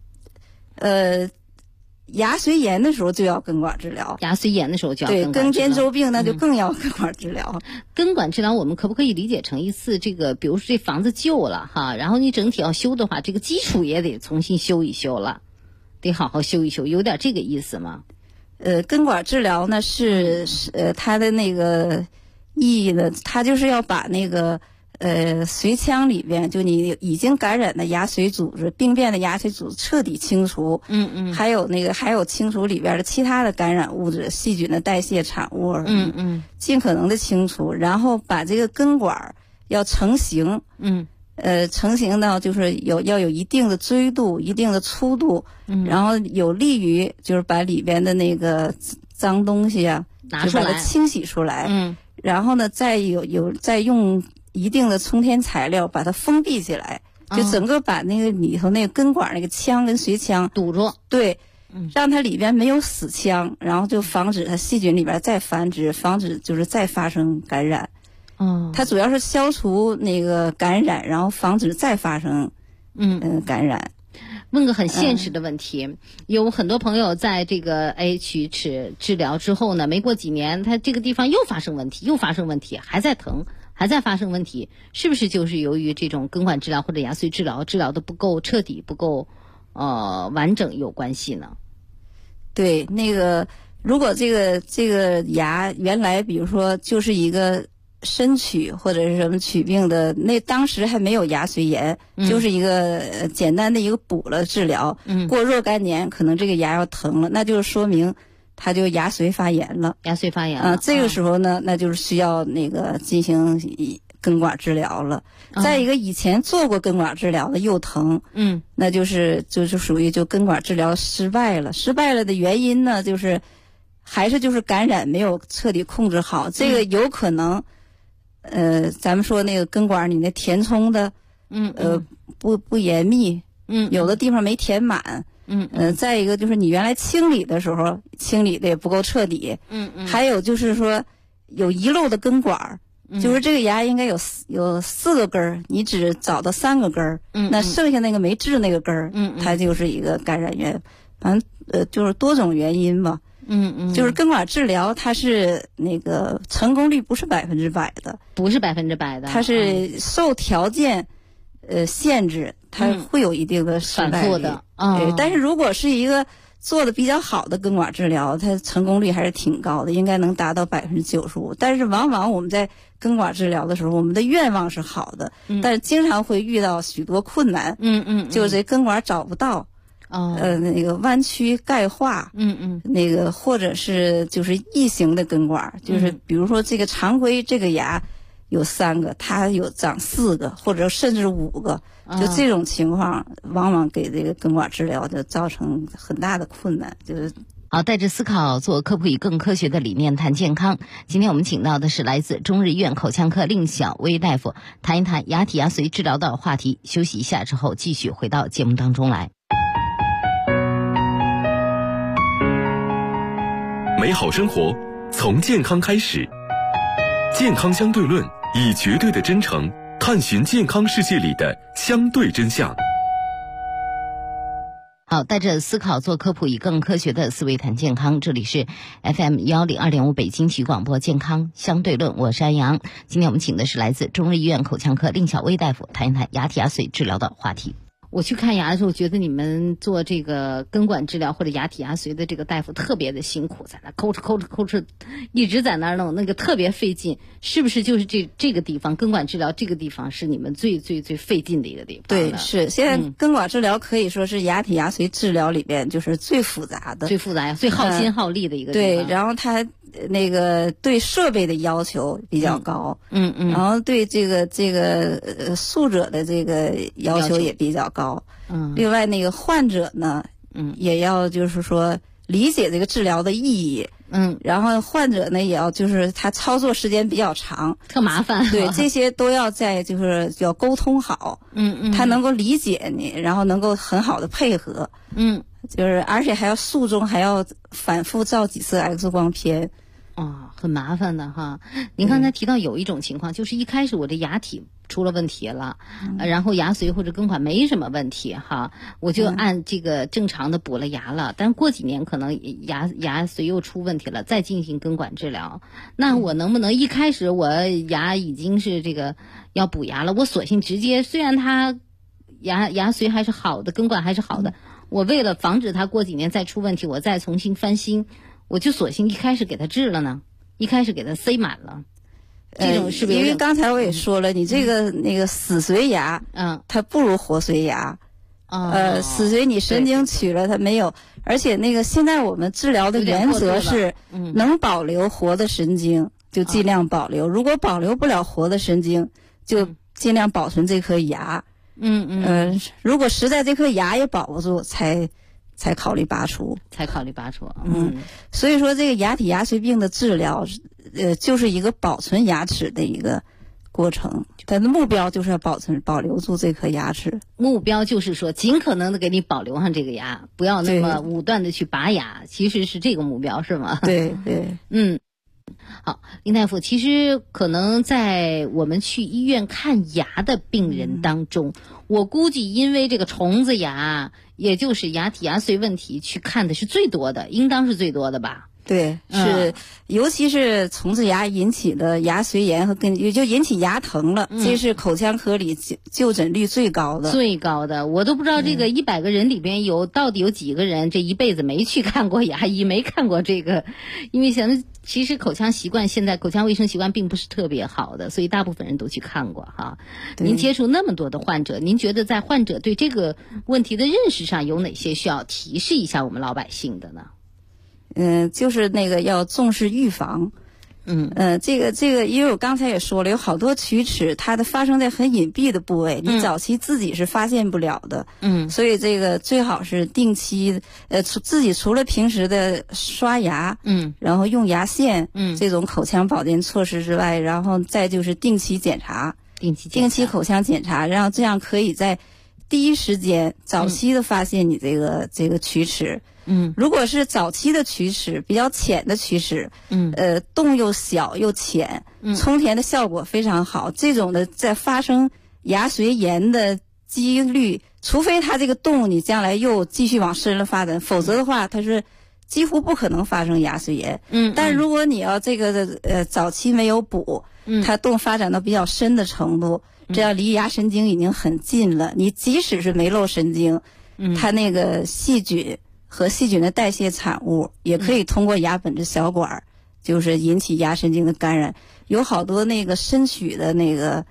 牙髓炎的时候就要根管治疗， 牙髓炎的时候就要根管治疗。 对，根尖周病那就更要根管治疗。 根管治疗我们可不可以理解成一次这个，比如说这房子旧了哈，然后你整体要修的话，这个基础也得重新修一修了。得好好修一修，有点这个意思吗？ 根管治疗呢是它的那个意义呢，它就是要把那个髓腔里边就你已经感染的牙髓组织、病变的牙髓组织彻底清除。还有清除里边的其他的感染物质、细菌的代谢产物。尽可能的清除，然后把这个根管要成型。成型到就是要有一定的锥度、一定的粗度，然后有利于就是把里边的那个脏东西啊拿出来， 就把它清洗出来。然后呢，再用一定的冲天材料把它封闭起来，就整个把那个里头那个根管那个腔跟髓腔堵住。 对，让它里边没有死腔，然后就防止它细菌里边再繁殖，防止就是再发生感染。它主要是消除那个感染，然后防止再发生感染。 问个很现实的问题，有很多朋友在这个龋齿治疗之后呢，没过几年，他这个地方又发生问题，还在疼，还在发生问题，是不是就是由于这种根管治疗或者牙髓治疗的不够彻底、不够完整有关系呢？ 对，如果这个牙原来比如说就是一个深龋或者是什么龋病的，那当时还没有牙髓炎，就是一个简单的一个补了治疗，过若干年可能这个牙要疼了，那就是说明它就牙髓发炎了。 牙髓发炎了， 这个时候呢，那就是需要进行根管治疗了。再一个，以前做过根管治疗的又疼，那就是属于就根管治疗失败了。失败了的原因呢，还是感染没有彻底控制好，这个有可能。咱们说那个根管你那填充的，不严密，有的地方没填满，再一个就是你原来清理的时候清理的也不够彻底，还有就是说有遗漏的根管，就是这个牙应该有4个根儿，你只找到3个根儿，那剩下那个没治那个根儿，它就是一个感染源，反正就是多种原因吧。就是根管治疗，它是成功率不是100%的， 不是100%的， 它是受条件限制，它会有一定的失败率。 反复的。 对，但是如果是一个做的比较好的根管治疗，它成功率还是挺高的，应该能达到95%。但是往往我们在根管治疗的时候，我们的愿望是好的，但是经常会遇到许多困难。就是这根管找不到。那个弯曲钙化，那个或者是就是异形的根管，就是比如说这个常规这个牙有3个，它有长4个，或者甚至5个，就这种情况，往往给这个根管治疗就造成很大的困难，就是。 好，带着思考做科普以更科学的理念谈健康。今天我们请到的是来自中日医院口腔科令小薇大夫，谈一谈牙体牙髓治疗的话题。休息一下之后，继续回到节目当中来。 美好生活从健康开始，健康相对论以绝对的真诚探寻健康世界里的相对真相。 好，带着思考做科普以更科学的思维谈健康，这里是 FM 102.5北京体育广播健康相对论，我是安阳。今天我们请的是来自中日医院口腔科令小薇大夫，谈一谈牙体牙髓治疗的话题。我去看牙的时候，觉得你们做这个根管治疗或者牙体牙髓的这个大夫特别的辛苦，在那抠哧，一直在那儿弄，那个特别费劲。是不是就是这个地方根管治疗这个地方是你们最费劲的一个地方？ 对，是现在根管治疗可以说是牙体牙髓治疗里边就是最复杂的、 最耗心耗力的一个地方。 对，然后它那个对设备的要求比较高，然后对这个术者的这个要求也比较高，另外那个患者呢，也要就是说理解这个治疗的意义，然后患者呢也要就是他操作时间比较长， 特麻烦， 对，这些都要就是要沟通好，他能够理解你，然后能够很好的配合，就是而且还要术中还要反复照几次 X 光片。 很麻烦的哈。您刚才提到有一种情况，就是一开始我这牙体出了问题了，然后牙髓或者根管没什么问题哈，我就按这个正常的补了牙了，但是过几年可能牙髓又出问题了，再进行根管治疗。那我能不能一开始我牙已经是这个要补牙了，我索性直接，虽然它牙髓还是好的，根管还是好的，我为了防止它过几年再出问题，我再重新翻新，我就索性一开始给它治了呢，一开始给它塞满了。这种是不是？ 因为刚才我也说了，你这个那个死髓牙，它不如活髓牙。死髓你神经取了它没有，而且那个现在我们治疗的原则是，能保留活的神经就尽量保留，如果保留不了活的神经，就尽量保存这颗牙。如果实在这颗牙也保不住，才考虑拔除。所以说这个牙体牙髓病的治疗，就是一个保存牙齿的一个过程，它的目标就是要保留住这颗牙齿。 目标就是说尽可能的给你保留上这个牙，不要那么武断的去拔牙，其实是这个目标，是吗？ 对。 好，林大夫，其实可能在我们去医院看牙的病人当中，我估计因为这个虫子牙，也就是牙体牙髓问题去看的是最多的，应当是最多的吧？ 对，是，尤其是虫子牙引起的牙髓炎和也就引起牙疼了，这是口腔科里就诊率最高的。 我都不知道这个100个人里边到底有几个人这一辈子没去看过牙医，没看过这个，因为其实口腔卫生习惯并不是特别好的，所以大部分人都去看过哈。您接触那么多的患者，您觉得在患者对这个问题的认识上有哪些需要提示一下我们老百姓的呢？ 就是那个要重视预防。这个，因为我刚才也说了，有好多龋齿，它的发生在很隐蔽的部位，你早期自己是发现不了的。所以这个最好是定期，自己除了平时的刷牙，然后用牙线，这种口腔保健措施之外，然后再就是定期检查，定期口腔检查，然后这样可以在第一时间早期的发现你这个龋齿。如果是早期的龋齿，比较浅的龋齿，洞又小又浅，充填的效果非常好，这种的在发生牙髓炎的几率，除非它这个洞你将来又继续往深了发展，否则的话它是几乎不可能发生牙髓炎。但如果你要这个早期没有补，它洞发展到比较深的程度，这样离牙神经已经很近了，你即使是没漏神经，它那个细菌和细菌的代谢产物，也可以通过牙本质小管，就是引起牙神经的感染。有好多那个深龋的那个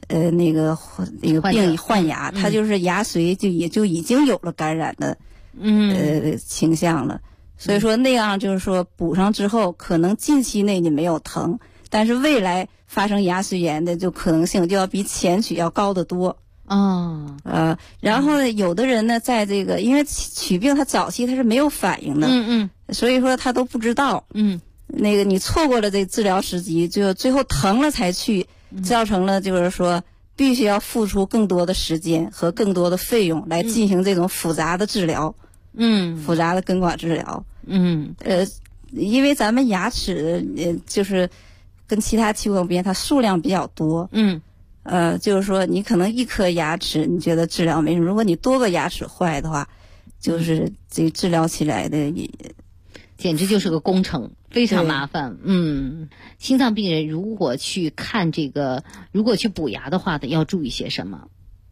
病患牙，它就是牙髓也就已经有了感染的倾向了。所以说那样就是说补上之后，可能近期内你没有疼，但是未来发生牙髓炎的就可能性就要比前龋要高得多。然后呢，有的人呢，在这个因为龋病它早期它是没有反应的，所以说他都不知道，那个你错过了这治疗时机，就最后疼了才去，造成了就是说必须要付出更多的时间和更多的费用来进行这种复杂的治疗，复杂的根管治疗，因为咱们牙齿就是跟其他器官不一样，它数量比较多，就是说你可能一颗牙齿你觉得治疗没什么，如果你多个牙齿坏的话，就是这治疗起来的简直就是个工程，非常麻烦。心脏病人如果去看这个，如果去补牙的话，要注意些什么？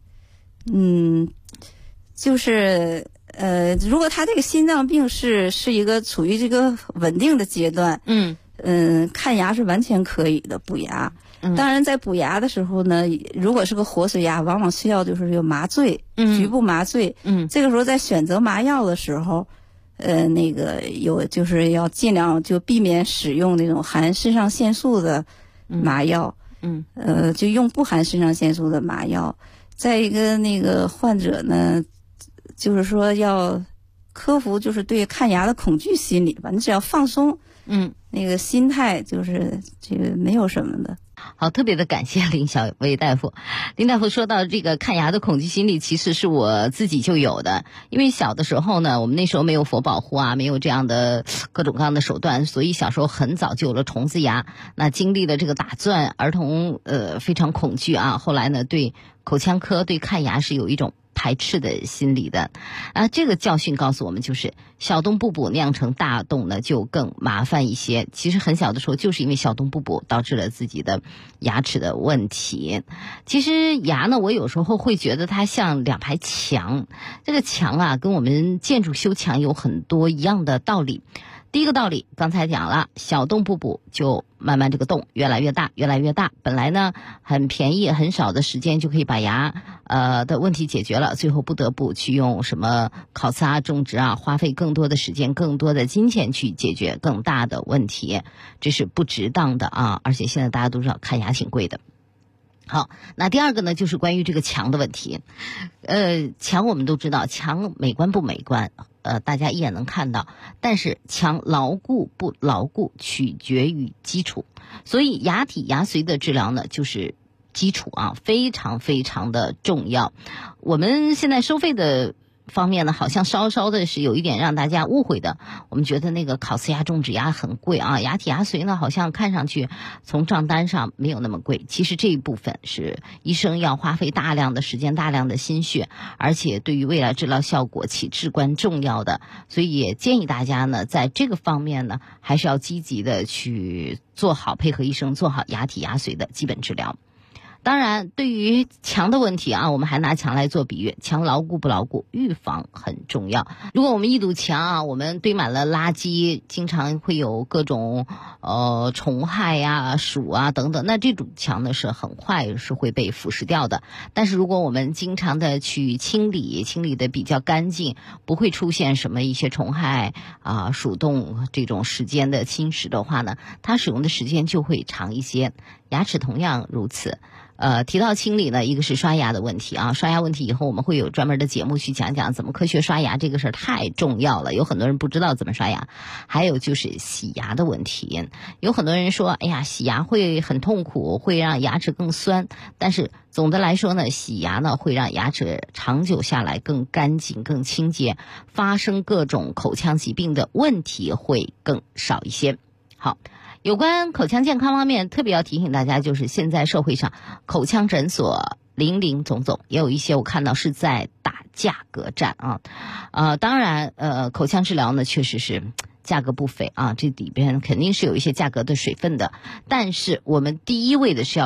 就是如果他这个心脏病是一个处于这个稳定的阶段，看牙是完全可以的，补牙。当然在补牙的时候呢，如果是个活髓牙，往往需要就是有麻醉，局部麻醉。这个时候在选择麻药的时候，那个就是要尽量就避免使用那种含肾上腺素的麻药，就用不含肾上腺素的麻药。再一个，那个患者呢，就是说要克服就是对看牙的恐惧心理吧，你只要放松，那个心态就是这个没有什么的。 好，特别的感谢林小薇大夫。林大夫说到这个看牙的恐惧心理，其实是我自己就有的。因为小的时候呢，我们那时候没有佛保护啊，没有这样的各种各样的手段，所以小时候很早就有了虫子牙。那经历了这个打钻，儿童非常恐惧啊。后来呢，对口腔科对看牙是有一种排斥的心理的这个教训告诉我们，就是小洞不补酿成大洞呢就更麻烦一些。其实很小的时候就是因为小洞不补导致了自己的牙齿的问题。其实牙呢，我有时候会觉得它像两排墙，这个墙啊跟我们建筑修墙有很多一样的道理。第一个道理刚才讲了，小洞不补就慢慢这个洞越来越大越来越大，本来呢很便宜很少的时间就可以把牙的问题解决了，最后不得不去用什么烤瓷种植花费更多的时间更多的金钱去解决更大的问题，这是不值当的而且现在大家都知道看牙挺贵的。好，那第二个呢，就是关于这个墙的问题。墙我们都知道，墙美观不美观，大家一眼能看到，但是墙牢固不牢固取决于基础，所以牙体牙髓的治疗呢，就是基础非常非常的重要。我们现在收费的方面呢，好像稍稍的是有一点让大家误会的。我们觉得那个烤瓷牙种植牙很贵牙体牙髓呢好像看上去从账单上没有那么贵，其实这一部分是医生要花费大量的时间大量的心血，而且对于未来治疗效果起至关重要的，所以也建议大家呢在这个方面呢还是要积极的去做好，配合医生做好牙体牙髓的基本治疗。当然对于墙的问题我们还拿墙来做比喻，墙牢固不牢固预防很重要。如果我们一堵墙我们堆满了垃圾，经常会有各种虫害鼠等等，那这堵墙呢是很快是会被腐蚀掉的。但是如果我们经常的去清理的比较干净，不会出现什么一些虫害鼠洞这种时间的侵蚀的话呢，它使用的时间就会长一些。牙齿同样如此。提到清理呢，一个是刷牙的问题刷牙问题以后我们会有专门的节目去讲讲怎么科学刷牙，这个事儿太重要了，有很多人不知道怎么刷牙。还有就是洗牙的问题，有很多人说哎呀洗牙会很痛苦，会让牙齿更酸，但是总的来说呢，洗牙呢会让牙齿长久下来更干净更清洁，发生各种口腔疾病的问题会更少一些。好，有关口腔健康方面特别要提醒大家，就是现在社会上口腔诊所林林总总，也有一些我看到是在打价格战当然口腔治疗呢确实是价格不菲这里边肯定是有一些价格的水分的，但是我们第一位的是要去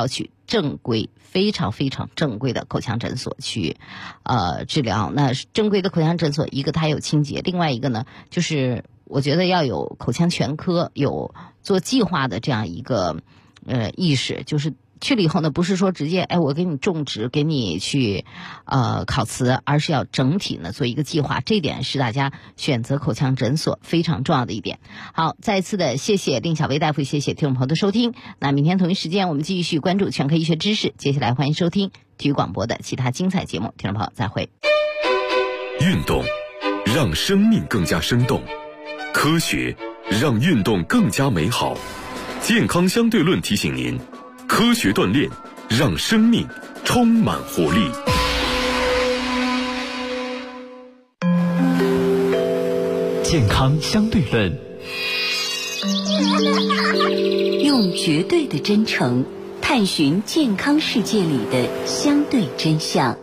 正规、非常非常正规的口腔诊所去治疗。那正规的口腔诊所，一个它有清洁，另外一个呢就是我觉得要有口腔全科，有做计划的这样一个意识，就是去了以后呢，不是说直接我给你种植，给你去烤瓷，而是要整体呢做一个计划。这一点是大家选择口腔诊所非常重要的一点。好，再次的谢谢令小薇大夫，谢谢听众朋友的收听。那明天同一时间我们继续关注全科医学知识，接下来欢迎收听体育广播的其他精彩节目。听众朋友再会。 运动让生命更加生动，科学让运动更加美好。健康相对论提醒您，科学锻炼让生命充满活力。 健康相对论， 用绝对的真诚探寻健康世界里的相对真相。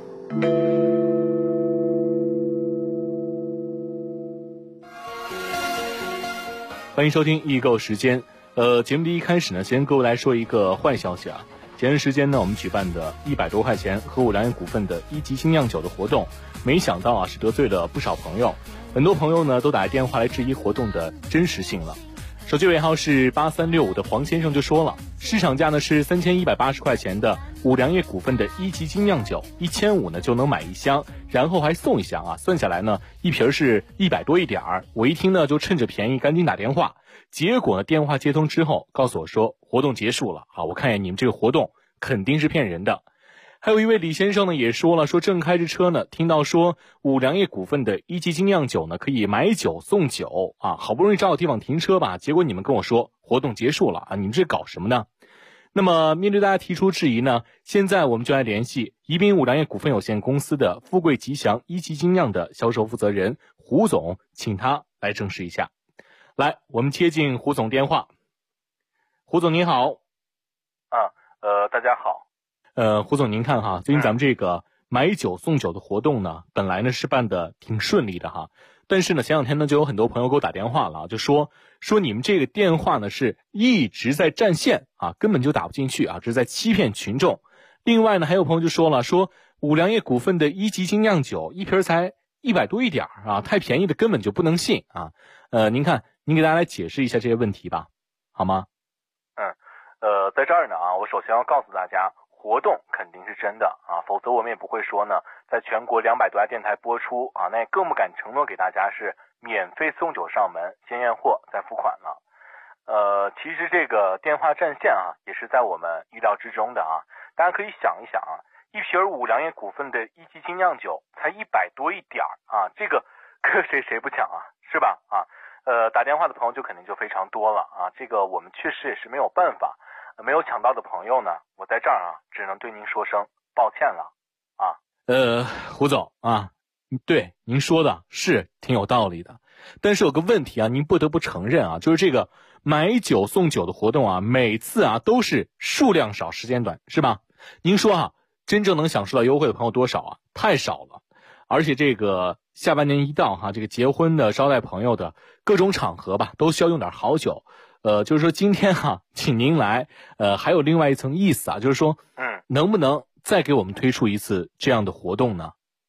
欢迎收听易购时间。节目的一开始呢，先跟各位来说一个坏消息啊。前段时间呢，我们举办的100多块钱和5粮液股份的1级精酿酒的活动，没想到啊是得罪了不少朋友。很多朋友呢都打电话来质疑活动的真实性了。手机尾号是8365的黄先生就说了，市场价呢是3180块钱的5粮液股份的1级精酿酒，1500呢就能买1箱，然后还送1箱啊，算下来呢一瓶是100多一点儿。我一听呢就趁着便宜赶紧打电话，结果呢电话接通之后告诉我说活动结束了啊，我看见你们这个活动肯定是骗人的。还有一位李先生呢也说了，说正开着车呢，听到说5粮液股份的1级精酿酒呢可以买酒送酒啊，好不容易找到地方停车吧，结果你们跟我说活动结束了啊，你们这搞什么呢？那么面对大家提出质疑呢，现在我们就来联系宜宾5粮液股份有限公司的富贵吉祥1级精酿的销售负责人胡总，请他来证实一下。来，我们接进胡总电话。胡总您好。 大家好。 胡总您看哈，最近咱们这个买酒送酒的活动呢，本来呢是办的挺顺利的哈，但是呢前两天呢就有很多朋友给我打电话了，就说你们这个电话呢是一直在占线啊，根本就打不进去啊，这是在欺骗群众。另外呢还有朋友就说了，说5粮液股份的1级精酿酒一瓶才100多一点啊，太便宜的根本就不能信啊。您看您给大家来解释一下这些问题吧，好吗？ 在这儿呢啊，我首先要告诉大家，活动肯定是真的啊，否则我们也不会说呢，在全国200多家电台播出啊，那也更不敢承诺给大家是免费送酒上门，先验货再付款了。其实这个电话占线啊，也是在我们预料之中的啊。大家可以想一想啊，一瓶5粮液股份的1级精酿酒才100多一点啊，这个搁谁不抢啊，是吧？啊，打电话的朋友就肯定就非常多了啊，这个我们确实也是没有办法。没有抢到的朋友呢，我在这儿啊，只能对您说声抱歉了啊。 胡总啊，对您说的是挺有道理的，但是有个问题啊，您不得不承认啊，就是这个买酒送酒的活动啊，每次啊都是数量少时间短，是吧？您说啊，真正能享受到优惠的朋友多少啊？太少了。而且这个下半年一到哈，这个结婚的、招待朋友的各种场合吧，都需要用点好酒。就是说今天哈，请您来，还有另外一层意思啊，就是说，能不能再给我们推出一次这样的活动呢？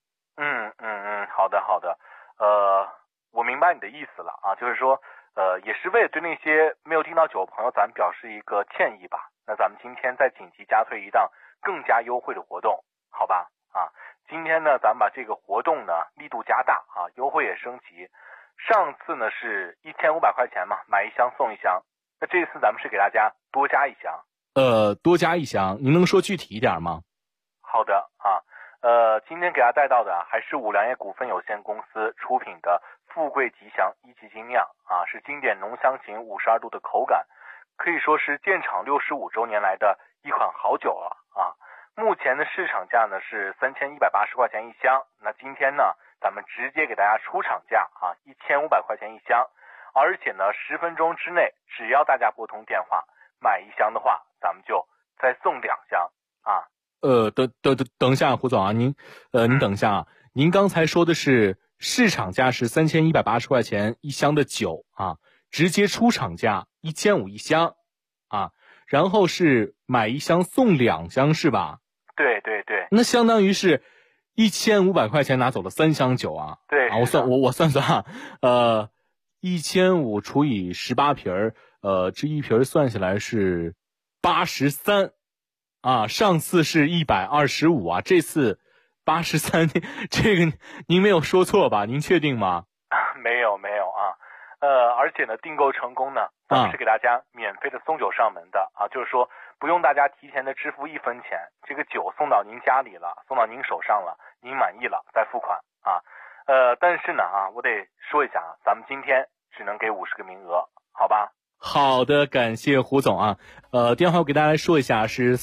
好的，我明白你的意思了啊，就是说，也是为了对那些没有订到酒的朋友，咱们表示一个歉意吧。那咱们今天再紧急加推一档更加优惠的活动，好吧？啊，今天呢，咱们把这个活动呢力度加大啊，优惠也升级。上次呢是1500块钱嘛，买1箱送1箱。那这次咱们是给大家多加1箱。 多加1箱，您能说具体一点吗？ 好的啊，今天给大家带到的还是5粮液股份有限公司出品的富贵吉祥1级精酿啊，是经典浓香型52度的口感，可以说是建厂65周年来的一款好酒了啊。目前的市场价呢是3180块钱1箱，那今天呢咱们直接给大家出厂价啊，1500块钱1箱，而且呢10分钟之内，只要大家拨通电话买1箱的话，咱们就再送2箱啊。 等一下，胡总啊，您等一下啊，您刚才说的是市场价是3180块钱1箱的酒啊，直接出厂价1500 1箱啊， 然后是买1箱送2箱是吧？ 对对对。 那相当于是1500块钱拿走了3箱酒啊。 对。 我算算哈，1500除以18瓶这一瓶算下来是83啊，上次是125啊，这次83，这个您没有说错吧？您确定吗？ 没有啊。而且呢，订购成功呢，咱们是给大家免费的送酒上门的啊，就是说不用大家提前的支付1分钱，这个酒送到您家里了，送到您手上了，您满意了再付款啊。但是呢我得说一下啊，咱们今天只能给50个名额，好吧？ 好的，感谢胡总啊。电话我给大家来说一下，是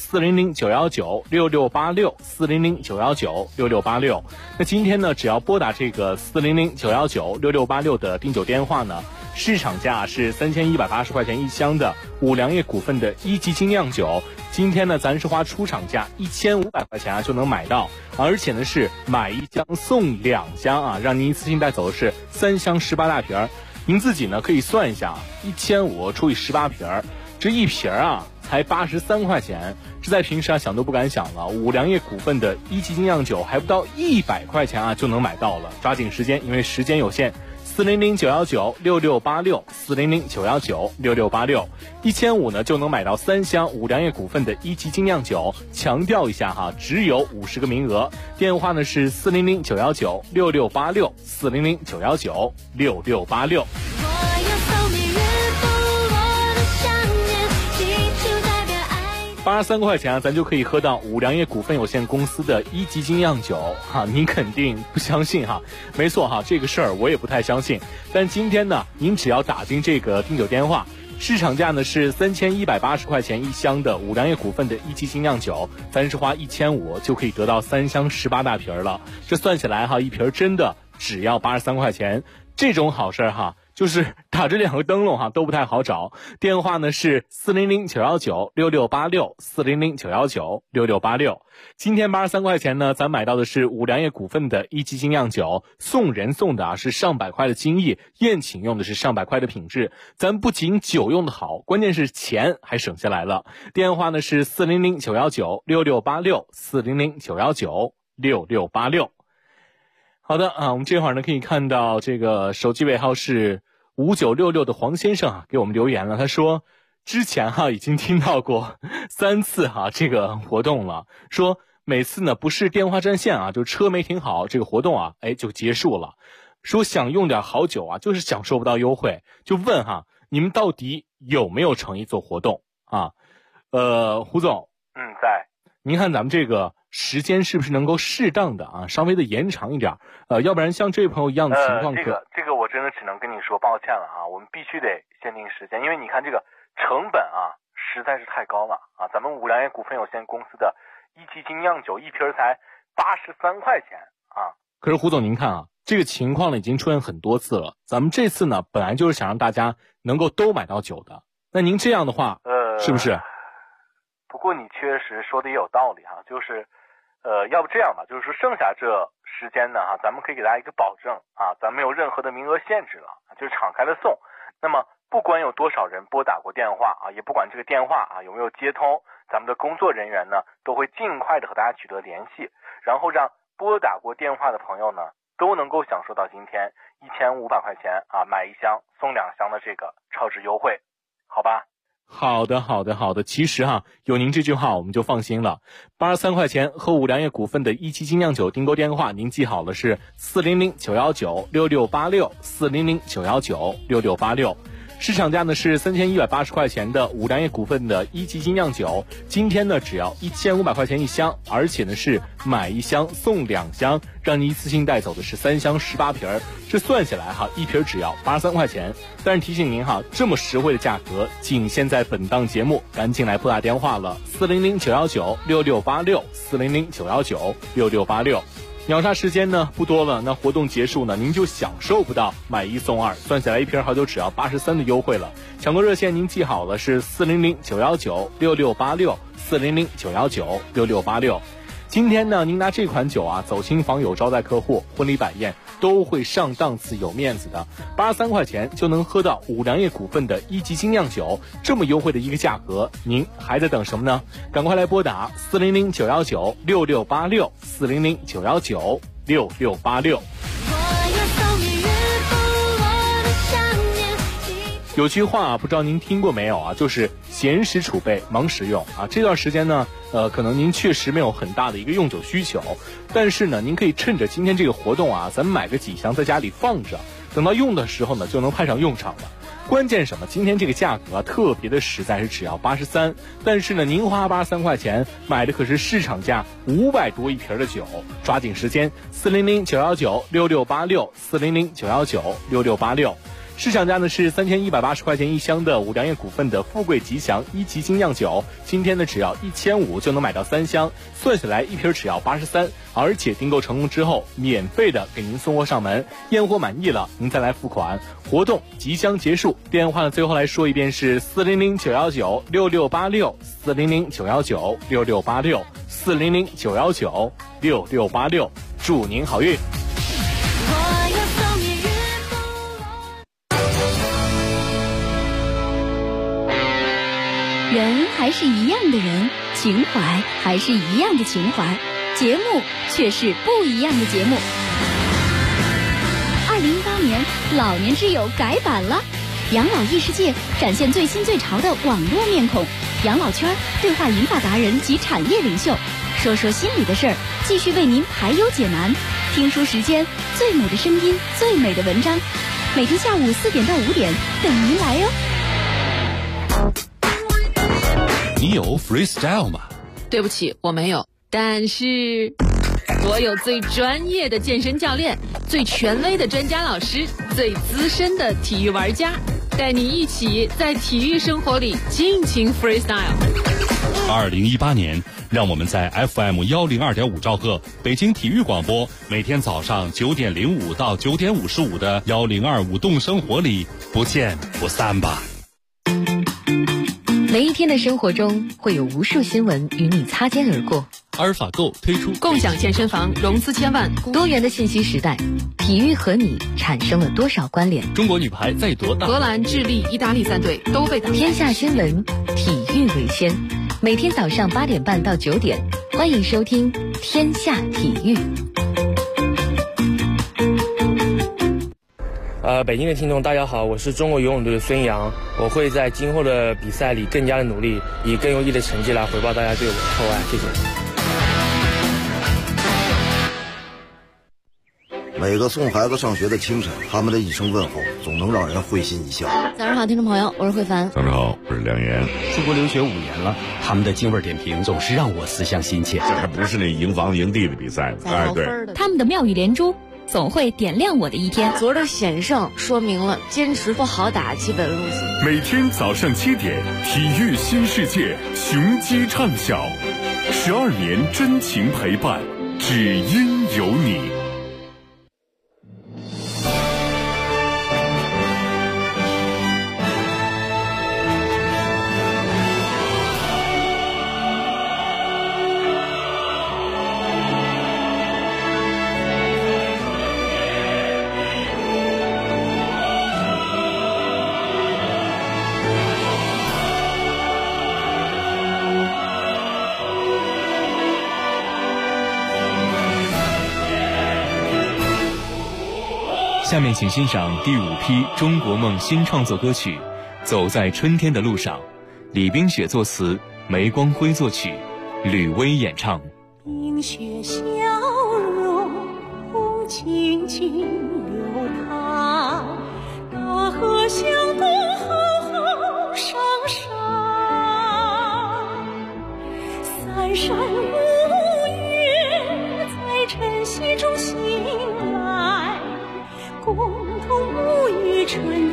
400-919-6686，400-919-6686。那今天呢，只要拨打这个400-919-6686的订酒电话呢，市场价是3180块钱1箱的五粮液股份的1级精酿酒。今天呢，咱是花出厂价1500块钱啊就能买到，而且呢是买1箱送2箱啊，让您一次性带走的是3箱18大瓶。您自己呢可以算一下，1500除以18瓶，这一瓶啊才83块钱，这在平时想都不敢想了。五粮液股份的1级精酿酒还不到100块钱啊就能买到了，抓紧时间，因为时间有限。400-919-6686，400-919-6686，1500呢就能买到3箱五粮液股份的1级精酿酒。强调一下哈，只有50个名额。电话呢是400-919-6686，400-919-6686。83块钱咱就可以喝到五粮液股份有限公司的1级精酿酒哈，您肯定不相信哈？没错哈，这个事儿我也不太相信。但今天呢，您只要打进这个订酒电话，市场价呢是3180块钱1箱的五粮液股份的1级精酿酒，咱是花1500就可以得到3箱18大瓶了。这算起来哈，一瓶真的只要83块钱，这种好事哈。就是打这2个灯笼哈都不太好找，电话呢是400-919-6686，400-919-6686。今天83块钱呢，咱买到的是五粮液股份的1级精酿酒，送人送的是上百块的精益，宴请用的是上百块的品质。咱不仅酒用的好，关键是钱还省下来了。电话呢是400-919-6686，400-919-6686。好的啊，我们这会儿呢可以看到这个手机尾号是5966的黄先生啊给我们留言了，他说之前已经听到过3次这个活动了，说每次呢不是电话占线就车没停好，这个活动就结束了，说想用点好酒就是享受不到优惠，就问你们到底有没有诚意做活动啊？胡总， 在。 您看咱们这个时间是不是能够适当的稍微的延长一点，要不然像这位朋友一样的情况这个我真的只能跟你说抱歉了我们必须得限定时间，因为你看这个成本实在是太高了咱们五粮液股份有限公司的1级精酿酒一瓶才83块钱可是胡总您看这个情况呢已经出现很多次了，咱们这次呢本来就是想让大家能够都买到酒的，那您这样的话是不是？ 不过你确实说的也有道理就是要不这样吧，就是说剩下这时间呢咱们可以给大家一个保证咱没有任何的名额限制了，就是敞开的送。那么不管有多少人拨打过电话也不管这个电话有没有接通，咱们的工作人员呢都会尽快的和大家取得联系，然后让拨打过电话的朋友呢都能够享受到今天1500块钱买1箱送2箱的这个超值优惠，好吧？ 好的，其实有您这句话我们就放心了。83块钱和五粮液股份的1级精酿酒订购电话您记好了，是400-919-6686，400-919-6686。市场价呢是3180块钱的五粮液股份的1级精酿酒，今天呢只要1500块钱1箱，而且呢是买1箱送2箱，让你一次性带走的是3箱18瓶，这算下来一瓶只要83块钱。但是提醒您这么实惠的价格仅限在本档节目，赶紧来拨打电话了，400-919-6686，400-919-6686。秒杀时间呢不多了，那活动结束呢您就享受不到买1送2，算下来一瓶好酒只要83的优惠了。抢购热线您记好了，是400-919-6686，400-919-6686。 今天呢，您拿这款酒啊走亲访友、招待客户、婚礼摆宴都会上档次、有面子的。83块钱就能喝到五粮液股份的1级精酿酒，这么优惠的一个价格，您还在等什么呢？赶快来拨打400-919-6686，400-919-6686。有句话啊，不知道您听过没有啊，就是闲时储备，忙时用啊。这段时间呢，可能您确实没有很大的一个用酒需求，但是呢，您可以趁着今天这个活动啊，咱们买个几箱在家里放着，等到用的时候呢，就能派上用场了。关键什么？今天这个价格啊，特别的实在，是只要83，但是呢，您花83块钱买的可是市场价500多一瓶的酒，抓紧时间，400-919-6686，400-919-6686。市场价呢是3180块钱一箱的五粮液股份的富贵吉祥1级精酿酒，今天呢只要1500就能买到3箱，算下来一瓶只要83，而且订购成功之后免费的给您送货上门，验货满意了您再来付款，活动即将结束。电话呢最后来说一遍是400-919-6686，400-919-6686，400-919-6686，祝您好运。 人还是一样的人，情怀还是一样的情怀，节目却是不一样的节目。2018年老年之友改版了，养老异世界展现最新最潮的网络面孔，养老圈对话银发达人及产业领袖，说说心里的事儿，继续为您排忧解难。听书时间，最美的声音，最美的文章，每天下午4点到5点等您来哟。 你有 freestyle 吗？ 对不起，我没有。但是我有最专业的健身教练，最权威的专家老师，最资深的体育玩家，带你一起在体育生活里尽情 freestyle。 2018年，让我们在 FM 102.5兆赫北京体育广播，每天早上9点05到9点55的102舞动生活里不见不散吧。 每一天的生活中会有无数新闻与你擦肩而过。 阿尔法购推出共享健身房，融资1000万。 多元的信息时代，体育和你产生了多少关联？ 中国女排再夺大。 荷兰、智利、意大利3队都被打。 天下新闻，体育为先。每天早上8点半到9点，欢迎收听天下体育。 北京的听众大家好，我是中国游泳队的孙杨，我会在今后的比赛里更加的努力，以更优异的成绩来回报大家对我的厚爱，谢谢。 每个送孩子上学的清晨，他们的一声问候总能让人会心一笑。 早上好，听众朋友，我是慧凡。 早上好，我是梁岩。 出国留学5年了，他们的京味点评总是让我思乡心切。 这还不是那赢房赢地的比赛， 哎，对，他们的妙语连珠总会点亮我的一天。 昨儿的险胜说明了坚持不好打基本路子。 每天早上7点，体育新世界，雄鸡唱晓，12年真情陪伴，只因有你。 下面请欣赏第5批中国梦新创作歌曲《走在春天的路上》，李冰雪作词，梅光辉作曲，吕薇演唱。 冰雪消融，风静静流淌，大河向东浩浩上升，三山五岳在晨曦中醒来，共同沐浴春